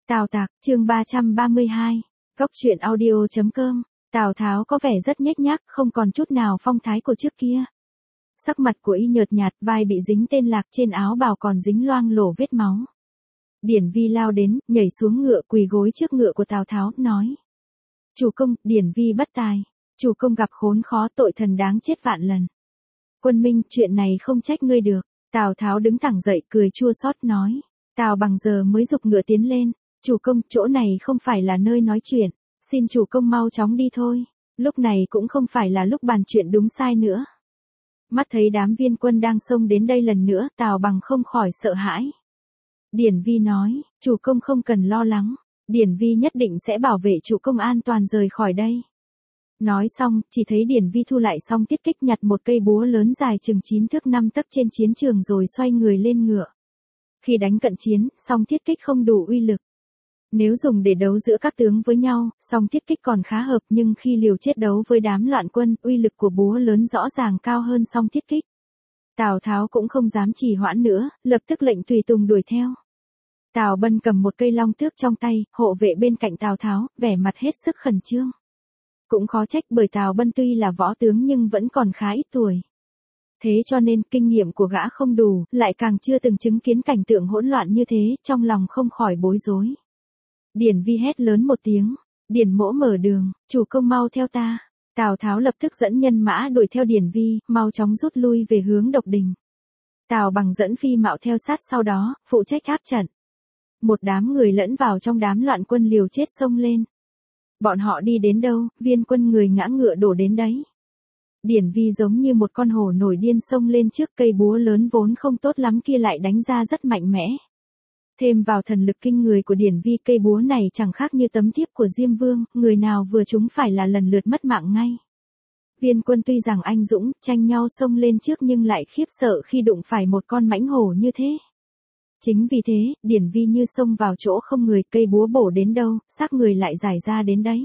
Tào Tạc, chương 332. Góc truyện audio.com. Tào Tháo có vẻ rất nhếch nhác, không còn chút nào phong thái của trước kia. Sắc mặt của y nhợt nhạt, vai bị dính tên lạc, trên áo bào còn dính loang lổ vết máu. Điển Vi lao đến, nhảy xuống ngựa, quỳ gối trước ngựa của Tào Tháo, nói: Chủ công, Điển Vi bất tài. Chủ công gặp khốn khó, tội thần đáng chết vạn lần. Quân Minh, chuyện này không trách ngươi được. Tào Tháo đứng thẳng dậy, cười chua xót nói. Tào Bằng giờ mới giục ngựa tiến lên. Chủ công, chỗ này không phải là nơi nói chuyện. Xin chủ công mau chóng đi thôi. Lúc này cũng không phải là lúc bàn chuyện đúng sai nữa. Mắt thấy đám viên quân đang xông đến đây lần nữa, Tào Bằng không khỏi sợ hãi. Điển Vi nói, chủ công không cần lo lắng. Điển Vi nhất định sẽ bảo vệ chủ công an toàn rời khỏi đây. Nói xong, chỉ thấy Điển Vi thu lại xong tiết kích, nhặt một cây búa lớn dài chừng 9 thước 5 tấc trên chiến trường rồi xoay người lên ngựa. Khi đánh cận chiến, song thiết kích không đủ uy lực. Nếu dùng để đấu giữa các tướng với nhau, song thiết kích còn khá hợp, nhưng khi liều chết đấu với đám loạn quân, uy lực của búa lớn rõ ràng cao hơn song thiết kích. Tào Tháo cũng không dám trì hoãn nữa, lập tức lệnh tùy tùng đuổi theo. Tào Bân cầm một cây long tước trong tay, hộ vệ bên cạnh Tào Tháo, vẻ mặt hết sức khẩn trương. Cũng khó trách, bởi Tào Bân tuy là võ tướng nhưng vẫn còn khá ít tuổi. Thế cho nên kinh nghiệm của gã không đủ, lại càng chưa từng chứng kiến cảnh tượng hỗn loạn như thế, trong lòng không khỏi bối rối. Điển Vi hét lớn một tiếng, Điển Mỗ mở đường, chủ công mau theo ta. Tào Tháo lập tức dẫn nhân mã đuổi theo Điển Vi, mau chóng rút lui về hướng Độc Đình. Tào Bằng dẫn phi mạo theo sát sau đó, phụ trách áp trận. Một đám người lẫn vào trong đám loạn quân liều chết xông lên. Bọn họ đi đến đâu, viên quân người ngã ngựa đổ đến đấy. Điển Vi giống như một con hổ nổi điên xông lên trước, cây búa lớn vốn không tốt lắm kia lại đánh ra rất mạnh mẽ. Thêm vào thần lực kinh người của Điển Vi, cây búa này chẳng khác như tấm thiếp của Diêm Vương, người nào vừa trúng phải là lần lượt mất mạng ngay. Viên quân tuy rằng anh dũng, tranh nhau xông lên trước nhưng lại khiếp sợ khi đụng phải một con mãnh hổ như thế. Chính vì thế, Điển Vi như xông vào chỗ không người, cây búa bổ đến đâu, xác người lại giải ra đến đấy.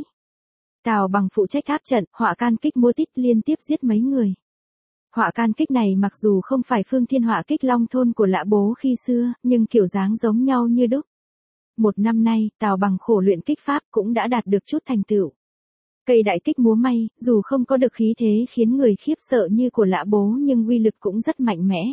Tào Bằng phụ trách áp trận, họa can kích múa tít liên tiếp giết mấy người. Họa can kích này mặc dù không phải phương thiên họa kích Long Thôn của Lã Bố khi xưa, nhưng kiểu dáng giống nhau như đúc. Một năm nay, Tào Bằng khổ luyện kích pháp cũng đã đạt được chút thành tựu. Cây đại kích múa may, dù không có được khí thế khiến người khiếp sợ như của Lã Bố nhưng uy lực cũng rất mạnh mẽ.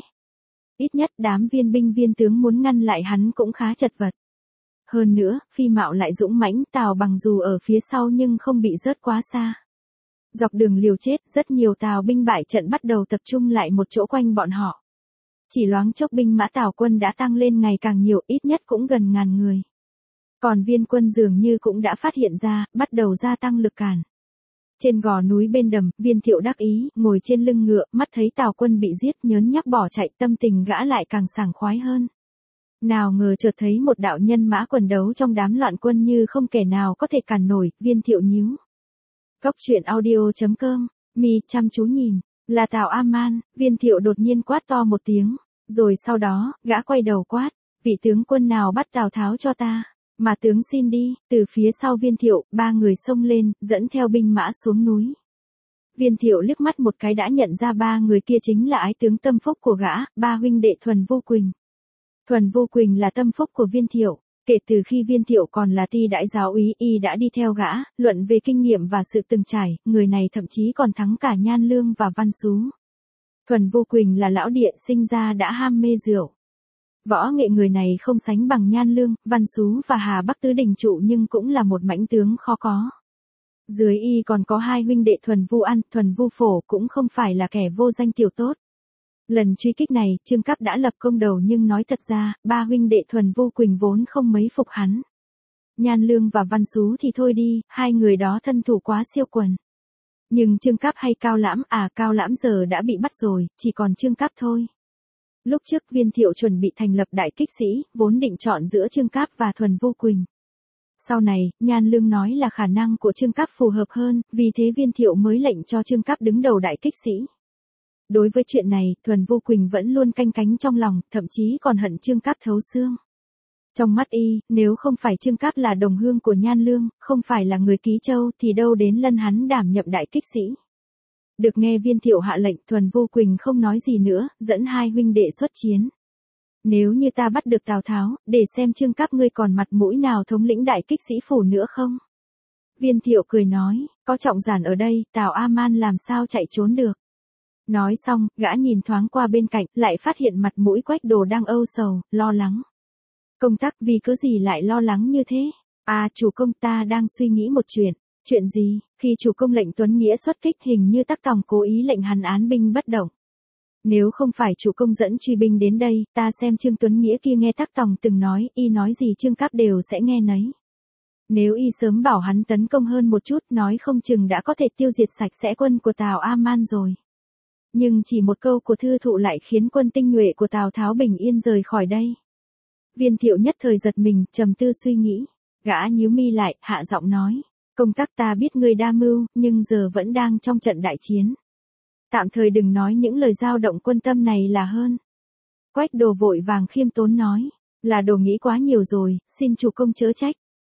Ít nhất đám viên binh viên tướng muốn ngăn lại hắn cũng khá chật vật. Hơn nữa, phi mạo lại dũng mãnh, Tào Bằng dù ở phía sau nhưng không bị rớt quá xa. Dọc đường liều chết, rất nhiều Tào binh bại trận bắt đầu tập trung lại một chỗ quanh bọn họ. Chỉ loáng chốc binh mã Tào quân đã tăng lên ngày càng nhiều, ít nhất cũng gần 1000 người. Còn viên quân dường như cũng đã phát hiện ra, bắt đầu gia tăng lực cản. Trên gò núi bên đầm, Viên Thiệu đắc ý, ngồi trên lưng ngựa, mắt thấy Tào quân bị giết nhớn nhác bỏ chạy, tâm tình gã lại càng sảng khoái hơn. Nào ngờ chợt thấy một đạo nhân mã quần đấu trong đám loạn quân như không kẻ nào có thể cản nổi, Viên Thiệu nhíu. Góc truyện audio.com, mi chăm chú nhìn, là Tào A-man. Viên Thiệu đột nhiên quát to một tiếng, rồi sau đó, gã quay đầu quát, vị tướng quân nào bắt Tào Tháo cho ta, mà tướng xin đi. Từ phía sau Viên Thiệu, 3 người xông lên, dẫn theo binh mã xuống núi. Viên Thiệu liếc mắt một cái đã nhận ra 3 người kia chính là ái tướng tâm phúc của gã, 3 huynh đệ Thuần Vô Quỳnh. Thuần Vô Quỳnh là tâm phúc của Viên Thiệu. Kể từ khi Viên Thiệu còn là ti đại giáo úy, y đã đi theo gã, luận về kinh nghiệm và sự từng trải, người này thậm chí còn thắng cả Nhan Lương và Văn Xú. Thuần Vô Quỳnh là lão địa, sinh ra đã ham mê rượu. Võ nghệ người này không sánh bằng Nhan Lương, Văn Xú và Hà Bắc Tứ Đình Trụ nhưng cũng là một mãnh tướng khó có. Dưới y còn có 2 huynh đệ Thuần Vu Ăn, Thuần Vu Phổ cũng không phải là kẻ vô danh tiểu tốt. Lần truy kích này, Trương Cáp đã lập công đầu nhưng nói thật ra, 3 huynh đệ Thuần Vô Quỳnh vốn không mấy phục hắn. Nhan Lương và Văn Xú thì thôi đi, 2 người đó thân thủ quá siêu quần. Nhưng Trương Cáp hay Cao Lãm, Cao Lãm giờ đã bị bắt rồi, chỉ còn Trương Cáp thôi. Lúc trước Viên Thiệu chuẩn bị thành lập đại kích sĩ, vốn định chọn giữa Trương Cáp và Thuần Vô Quỳnh. Sau này, Nhan Lương nói là khả năng của Trương Cáp phù hợp hơn, vì thế Viên Thiệu mới lệnh cho Trương Cáp đứng đầu đại kích sĩ. Đối với chuyện này, Thuần Vô Quỳnh vẫn luôn canh cánh trong lòng, thậm chí còn hận Trương Cáp thấu xương. Trong mắt y, nếu không phải Trương Cáp là đồng hương của Nhan Lương, không phải là người Ký Châu thì đâu đến lân hắn đảm nhậm đại kích sĩ. Được nghe Viên Thiệu hạ lệnh, Thuần Vô Quỳnh không nói gì nữa, dẫn 2 huynh đệ xuất chiến. Nếu như ta bắt được Tào Tháo, để xem Trương Cáp ngươi còn mặt mũi nào thống lĩnh đại kích sĩ phủ nữa không? Viên Thiệu cười nói, có Trọng Giản ở đây, Tào A-man làm sao chạy trốn được. Nói xong, gã nhìn thoáng qua bên cạnh, lại phát hiện mặt mũi Quách Đồ đang âu sầu, lo lắng. Công tắc vì cớ gì lại lo lắng như thế? À, chủ công, ta đang suy nghĩ một chuyện. Chuyện gì? Khi chủ công lệnh Tuấn Nghĩa xuất kích, hình như Tắc Tòng cố ý lệnh hắn án binh bất động. Nếu không phải chủ công dẫn truy binh đến đây, ta xem Trương Tuấn Nghĩa kia nghe Tắc Tòng từng nói, y nói gì Trương Cáp đều sẽ nghe nấy. Nếu y sớm bảo hắn tấn công hơn một chút, nói không chừng đã có thể tiêu diệt sạch sẽ quân của Tào A-man rồi. Nhưng chỉ một câu của thư thụ lại khiến quân tinh nhuệ của Tào Tháo bình yên rời khỏi đây. Viên Thiệu nhất thời giật mình, trầm tư suy nghĩ. Gã nhíu mi lại, hạ giọng nói. Công tắc, ta biết ngươi đa mưu, nhưng giờ vẫn đang trong trận đại chiến. Tạm thời đừng nói những lời dao động quân tâm này là hơn. Quách Đồ vội vàng khiêm tốn nói. Là Đồ nghĩ quá nhiều rồi, xin chủ công chớ trách.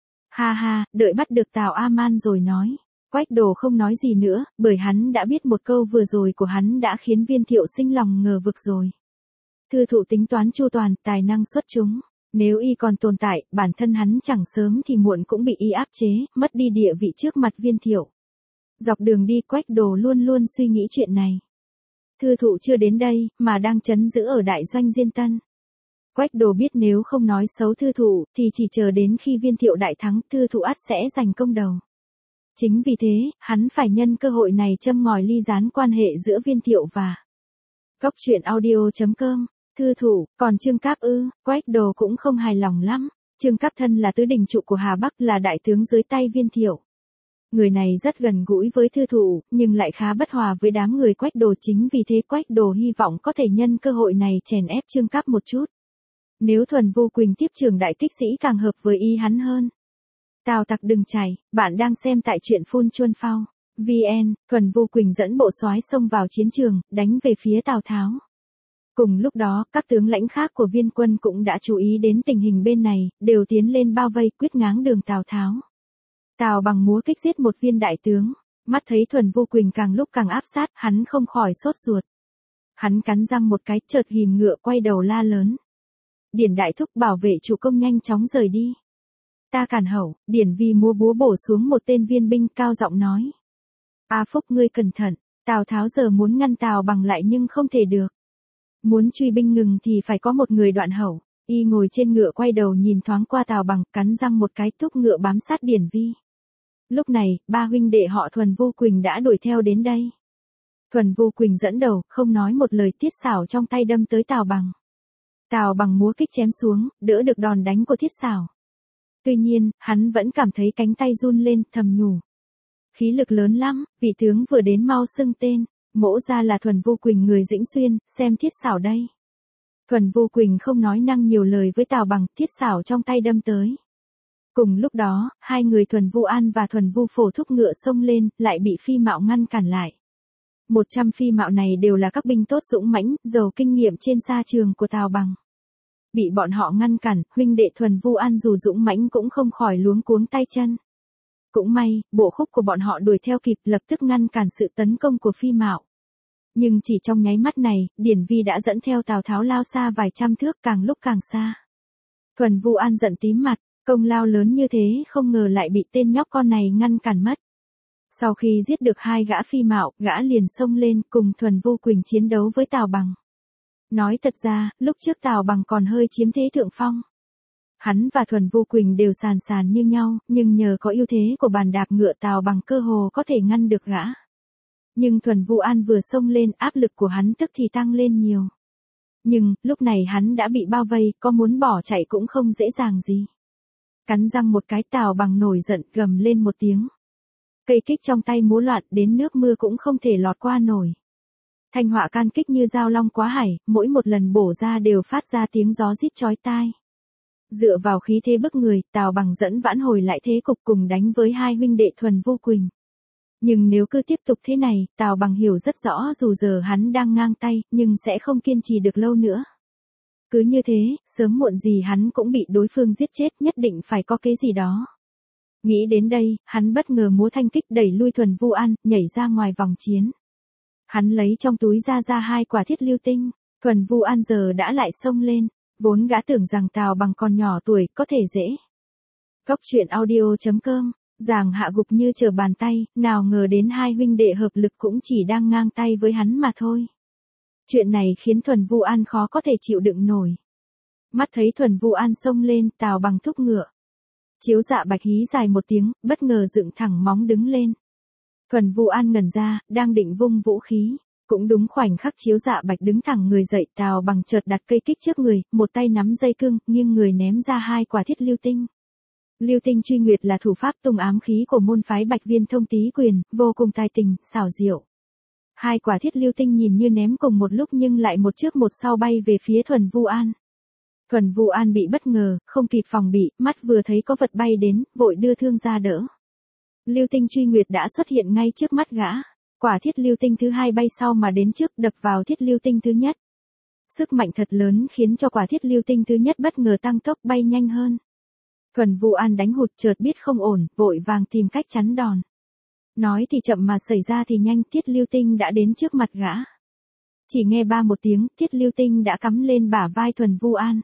Ha ha, đợi bắt được Tào A-man rồi nói. Quách Đồ không nói gì nữa, bởi hắn đã biết một câu vừa rồi của hắn đã khiến Viên Thiệu sinh lòng ngờ vực rồi. Thư thụ tính toán chu toàn, tài năng xuất chúng. Nếu y còn tồn tại, bản thân hắn chẳng sớm thì muộn cũng bị y áp chế, mất đi địa vị trước mặt Viên Thiệu. Dọc đường đi, Quách Đồ luôn luôn suy nghĩ chuyện này. Thư thụ chưa đến đây, mà đang trấn giữ ở đại doanh Diên Tân. Quách Đồ biết nếu không nói xấu thư thụ, thì chỉ chờ đến khi Viên Thiệu đại thắng, thư thụ ắt sẽ giành công đầu. Chính vì thế, hắn phải nhân cơ hội này châm ngòi ly gián quan hệ giữa Viên Thiệu và Cốc truyện audio.com. Thư thụ, còn Trương Cáp ư? Quách Đồ cũng không hài lòng lắm. Trương Cáp thân là tứ đình trụ của Hà Bắc, là đại tướng dưới tay Viên Thiệu. Người này rất gần gũi với thư thụ, nhưng lại khá bất hòa với đám người Quách Đồ, chính vì thế Quách Đồ hy vọng có thể nhân cơ hội này chèn ép Trương Cáp một chút. Nếu Thuần Vô Quỳnh tiếp trưởng đại kích sĩ càng hợp với ý hắn hơn. Tào tặc đừng chạy, bạn đang xem tại truyện Phun Chuân Phao. VN, Thuần Vô Quỳnh dẫn bộ soái xông vào chiến trường, đánh về phía Tào Tháo. Cùng lúc đó, các tướng lãnh khác của Viên quân cũng đã chú ý đến tình hình bên này, đều tiến lên bao vây quyết ngáng đường Tào Tháo. Tào Bằng múa kích giết một viên đại tướng, mắt thấy Thuần Vô Quỳnh càng lúc càng áp sát, hắn không khỏi sốt ruột. Hắn cắn răng một cái, chợt ghìm ngựa quay đầu la lớn. Điển đại thúc, bảo vệ chủ công nhanh chóng rời đi. Ta cản hậu, Điển Vi múa búa bổ xuống một tên viên binh, cao giọng nói. A Phúc, ngươi cẩn thận. Tào Tháo giờ muốn ngăn Tào Bằng lại nhưng không thể được. Muốn truy binh ngừng thì phải có một người đoạn hậu. Y ngồi trên ngựa quay đầu nhìn thoáng qua Tào Bằng, cắn răng một cái, thúc ngựa bám sát Điển Vi. Lúc này, ba huynh đệ họ Thuần Vô Quỳnh đã đuổi theo đến đây. Thuần Vô Quỳnh dẫn đầu, không nói một lời, thiết xảo trong tay đâm tới Tào Bằng. Tào Bằng múa kích chém xuống, đỡ được đòn đánh của thiết xảo. Tuy nhiên, hắn vẫn cảm thấy cánh tay run lên, thầm nhủ. Khí lực lớn lắm, vị tướng vừa đến mau xưng tên, mỗ ra là Thuần Vô Quỳnh người Dĩnh Xuyên, xem thiết xảo đây. Thuần Vô Quỳnh không nói năng nhiều lời với Tào Bằng, thiết xảo trong tay đâm tới. Cùng lúc đó, hai người Thuần Vu An và Thuần Vu Phổ thúc ngựa xông lên, lại bị Phi Mạo ngăn cản lại. 100 Phi Mạo này đều là các binh tốt dũng mãnh, giàu kinh nghiệm trên sa trường của Tào Bằng. Bị bọn họ ngăn cản, huynh đệ Thuần Vu An dù dũng mãnh cũng không khỏi luống cuống tay chân. Cũng may, bộ khúc của bọn họ đuổi theo kịp, lập tức ngăn cản sự tấn công của Phi Mạo. Nhưng chỉ trong nháy mắt này, Điển Vi đã dẫn theo Tào Tháo lao xa vài trăm thước, càng lúc càng xa. Thuần Vu An giận tím mặt, công lao lớn như thế không ngờ lại bị tên nhóc con này ngăn cản mất. Sau khi giết được hai gã Phi Mạo, gã liền xông lên cùng Thuần Vô Quỳnh chiến đấu với Tào Bằng. Nói thật ra, lúc trước Tào Bằng còn hơi chiếm thế thượng phong. Hắn và Thuần Vô Quỳnh đều sàn sàn như nhau, nhưng nhờ có ưu thế của bàn đạp ngựa, Tào Bằng cơ hồ có thể ngăn được gã. Nhưng Thuần Vu An vừa xông lên, áp lực của hắn tức thì tăng lên nhiều. Nhưng, lúc này hắn đã bị bao vây, có muốn bỏ chạy cũng không dễ dàng gì. Cắn răng một cái, Tào Bằng nổi giận, gầm lên một tiếng. Cây kích trong tay múa loạn, đến nước mưa cũng không thể lọt qua nổi. Thanh họa can kích như dao long quá hải, mỗi một lần bổ ra đều phát ra tiếng gió rít chói tai. Dựa vào khí thế bức người, Tào Bằng dẫn vãn hồi lại thế cục cùng đánh với hai huynh đệ Thuần Vô Quỳnh. Nhưng nếu cứ tiếp tục thế này, Tào Bằng hiểu rất rõ dù giờ hắn đang ngang tay, nhưng sẽ không kiên trì được lâu nữa. Cứ như thế, sớm muộn gì hắn cũng bị đối phương giết chết, nhất định phải có cái gì đó. Nghĩ đến đây, hắn bất ngờ múa thanh kích đẩy lui Thuần Vu An, nhảy ra ngoài vòng chiến. Hắn lấy trong túi ra hai quả thiết lưu tinh, Thuần Vu An giờ đã lại xông lên, Vốn gã tưởng rằng Tào Bằng còn nhỏ tuổi, có thể dễ. Cốc truyện audio.com, Giàng hạ gục như trở bàn tay, nào ngờ đến hai huynh đệ hợp lực cũng chỉ đang ngang tay với hắn mà thôi. Chuyện này khiến Thuần Vu An khó có thể chịu đựng nổi. Mắt thấy Thuần Vu An xông lên, Tào Bằng thúc ngựa. Chiếu Dạ Bạch hí dài một tiếng, bất ngờ dựng thẳng móng đứng lên. Thuần Vu An ngẩn ra, đang định vung vũ khí. Cũng đúng khoảnh khắc Chiếu Dạ Bạch đứng thẳng người dậy, Tào Bằng chợt đặt cây kích trước người, một tay nắm dây cương, nghiêng người ném ra hai quả thiết lưu tinh. Lưu tinh truy nguyệt là thủ pháp tung ám khí của môn phái Bạch Viên Thông Tý Quyền, vô cùng tài tình, xảo diệu. Hai quả thiết lưu tinh nhìn như ném cùng một lúc nhưng lại một trước một sau bay về phía Thuần Vu An. Thuần Vu An bị bất ngờ, không kịp phòng bị, mắt vừa thấy có vật bay đến, vội đưa thương ra đỡ. Lưu tinh truy nguyệt đã xuất hiện ngay trước mắt gã. Quả thiết lưu tinh thứ hai bay sau mà đến trước, đập vào thiết lưu tinh thứ nhất. Sức mạnh thật lớn khiến cho quả thiết lưu tinh thứ nhất bất ngờ tăng tốc bay nhanh hơn. Thuần Vu An đánh hụt, chợt biết không ổn, vội vàng tìm cách chắn đòn. Nói thì chậm mà xảy ra thì nhanh, thiết lưu tinh đã đến trước mặt gã. Chỉ nghe ba một tiếng, thiết lưu tinh đã cắm lên bả vai Thuần Vu An.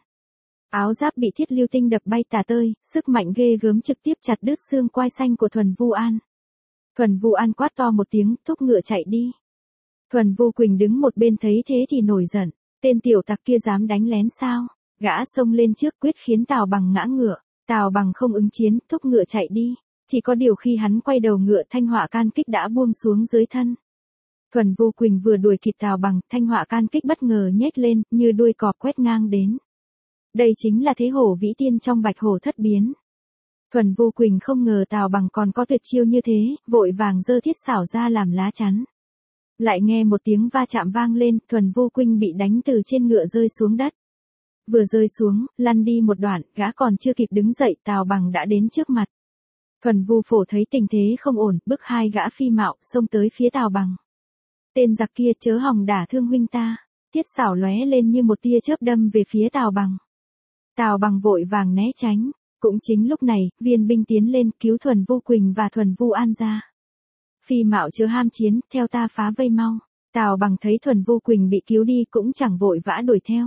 Áo giáp bị thiết lưu tinh đập bay tả tơi, sức mạnh ghê gớm trực tiếp chặt đứt xương quai xanh của Thuần Vu An. Thuần Vu An quát to một tiếng, thúc ngựa chạy đi. Thuần Vu Quỳnh đứng một bên thấy thế thì nổi giận, tên tiểu tặc kia dám đánh lén sao? Gã xông lên trước quyết khiến Tào Bằng ngã ngựa. Tào Bằng không ứng chiến, thúc ngựa chạy đi. Chỉ có điều khi hắn quay đầu ngựa, thanh họa can kích đã buông xuống dưới thân. Thuần Vu Quỳnh vừa đuổi kịp Tào Bằng, thanh họa can kích bất ngờ nhếch lên, như đuôi cọp quét ngang đến. Đây chính là thế hổ vĩ tiên trong Bạch Hổ Thất Biến. Thuần Vu Quỳnh không ngờ Tào Bằng còn có tuyệt chiêu như thế, vội vàng giơ thiết xảo ra làm lá chắn. Lại nghe một tiếng va chạm vang lên, Thuần Vu Quỳnh bị đánh từ trên ngựa rơi xuống đất. Vừa rơi xuống, lăn đi một đoạn, gã còn chưa kịp đứng dậy, Tào Bằng đã đến trước mặt. Thuần Vu Phổ thấy tình thế không ổn, bức hai gã phi mạo xông tới phía Tào Bằng. Tên giặc kia chớ hòng đả thương huynh ta. Thiết xảo lóe lên như một tia chớp đâm về phía Tào Bằng. Tào Bằng vội vàng né tránh. Cũng chính lúc này, viên binh tiến lên cứu Thuần Vu Quỳnh và Thuần Vu An ra. Phi mạo chớ ham chiến, theo ta phá vây mau. Tào Bằng thấy Thuần Vu Quỳnh bị cứu đi cũng chẳng vội vã đuổi theo.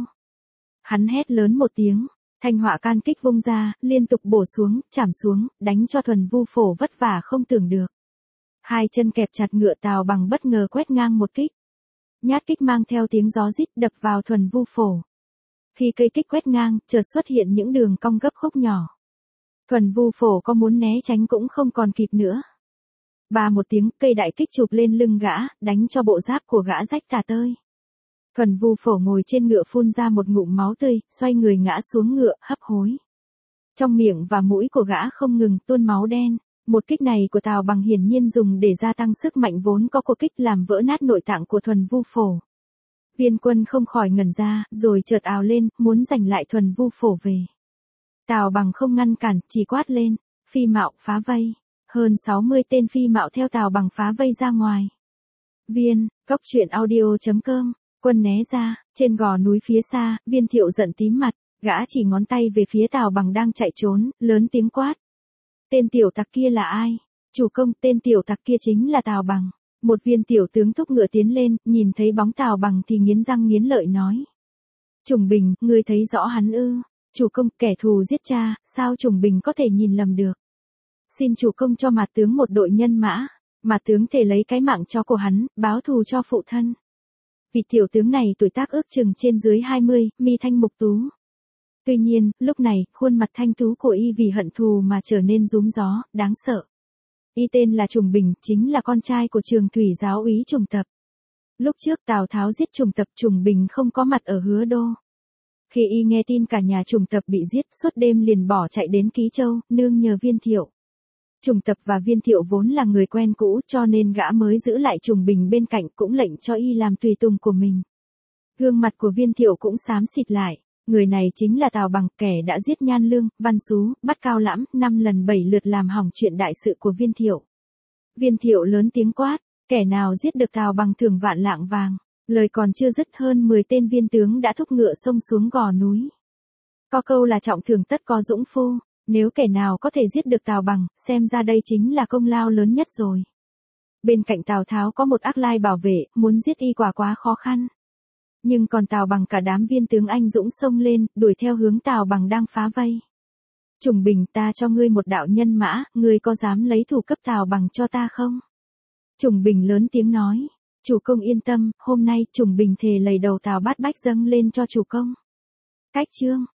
Hắn hét lớn một tiếng, thanh họa can kích vung ra, liên tục bổ xuống, chảm xuống, đánh cho Thuần Vu Phổ vất vả không tưởng được. Hai chân kẹp chặt ngựa, Tào Bằng bất ngờ quét ngang một kích. Nhát kích mang theo tiếng gió rít đập vào Thuần Vu Phổ. Khi cây kích quét ngang, chợt xuất hiện những đường cong gấp khúc nhỏ. Thuần Vu Phổ có muốn né tránh cũng không còn kịp nữa. Ba một tiếng, cây đại kích chụp lên lưng gã, đánh cho bộ giáp của gã rách tả tơi. Thuần Vu Phổ ngồi trên ngựa phun ra một ngụm máu tươi, xoay người ngã xuống ngựa, hấp hối. Trong miệng và mũi của gã không ngừng tuôn máu đen. Một kích này của Tào Bằng hiển nhiên dùng để gia tăng sức mạnh vốn có của kích, làm vỡ nát nội tạng của Thuần Vu Phổ. Viên Quân không khỏi ngẩn ra, rồi chợt ào lên, muốn giành lại Thuần Vu Phổ về. Tào Bằng không ngăn cản, chỉ quát lên, phi mạo phá vây. Hơn 60 tên phi mạo theo Tào Bằng phá vây ra ngoài. Cốc truyện audio.com, Quân né ra, trên gò núi phía xa, Viên Thiệu giận tím mặt, gã chỉ ngón tay về phía Tào Bằng đang chạy trốn, lớn tiếng quát. Tên tiểu tặc kia là ai? Chủ công, tên tiểu tặc kia chính là Tào Bằng. Một viên tiểu tướng thúc ngựa tiến lên, nhìn thấy bóng Tào Bằng thì nghiến răng nghiến lợi nói. Trùng Bình, ngươi thấy rõ hắn ư? Chủ công, kẻ thù giết cha, sao Trùng Bình có thể nhìn lầm được? Xin chủ công cho Mạt tướng một đội nhân mã, Mạt tướng thể lấy cái mạng cho của hắn, báo thù cho phụ thân. Vị tiểu tướng này tuổi tác ước chừng trên dưới 20, mi thanh mục tú. Tuy nhiên, lúc này, khuôn mặt thanh tú của y vì hận thù mà trở nên rúm gió, đáng sợ. Y tên là Trùng Bình, chính là con trai của Trường Thủy giáo úy Trùng Tập. Lúc trước Tào Tháo giết Trùng Tập, Trùng Bình không có mặt ở Hứa Đô. Khi y nghe tin cả nhà Trùng Tập bị giết, suốt đêm liền bỏ chạy đến Ký Châu, nương nhờ Viên Thiệu. Trùng Tập và Viên Thiệu vốn là người quen cũ, cho nên gã mới giữ lại Trùng Bình bên cạnh, cũng lệnh cho y làm tùy tùng của mình. Gương mặt của Viên Thiệu cũng xám xịt lại. Người này chính là Tào Bằng, kẻ đã giết Nhan Lương, Văn Sú, bắt Cao Lãm, 5 lần 7 lượt làm hỏng chuyện đại sự của Viên Thiệu. Viên Thiệu lớn tiếng quát, kẻ nào giết được Tào Bằng thưởng vạn lạng vàng. Lời còn chưa dứt, hơn 10 tên viên tướng đã thúc ngựa xông xuống gò núi. Có câu là trọng thưởng tất có dũng phu, nếu kẻ nào có thể giết được Tào Bằng, xem ra đây chính là công lao lớn nhất rồi. Bên cạnh Tào Tháo có một Ác Lai bảo vệ, muốn giết y quả quá khó khăn. Nhưng còn Tào Bằng cả đám viên tướng anh dũng xông lên, đuổi theo hướng Tào Bằng đang phá vây. Trùng Bình, ta cho ngươi một đạo nhân mã, ngươi có dám lấy thủ cấp Tào Bằng cho ta không? Trùng Bình lớn tiếng nói. Chủ công yên tâm, hôm nay Trùng Bình thề lầy đầu Tào Bát Bách dâng lên cho chủ công. Cách chương.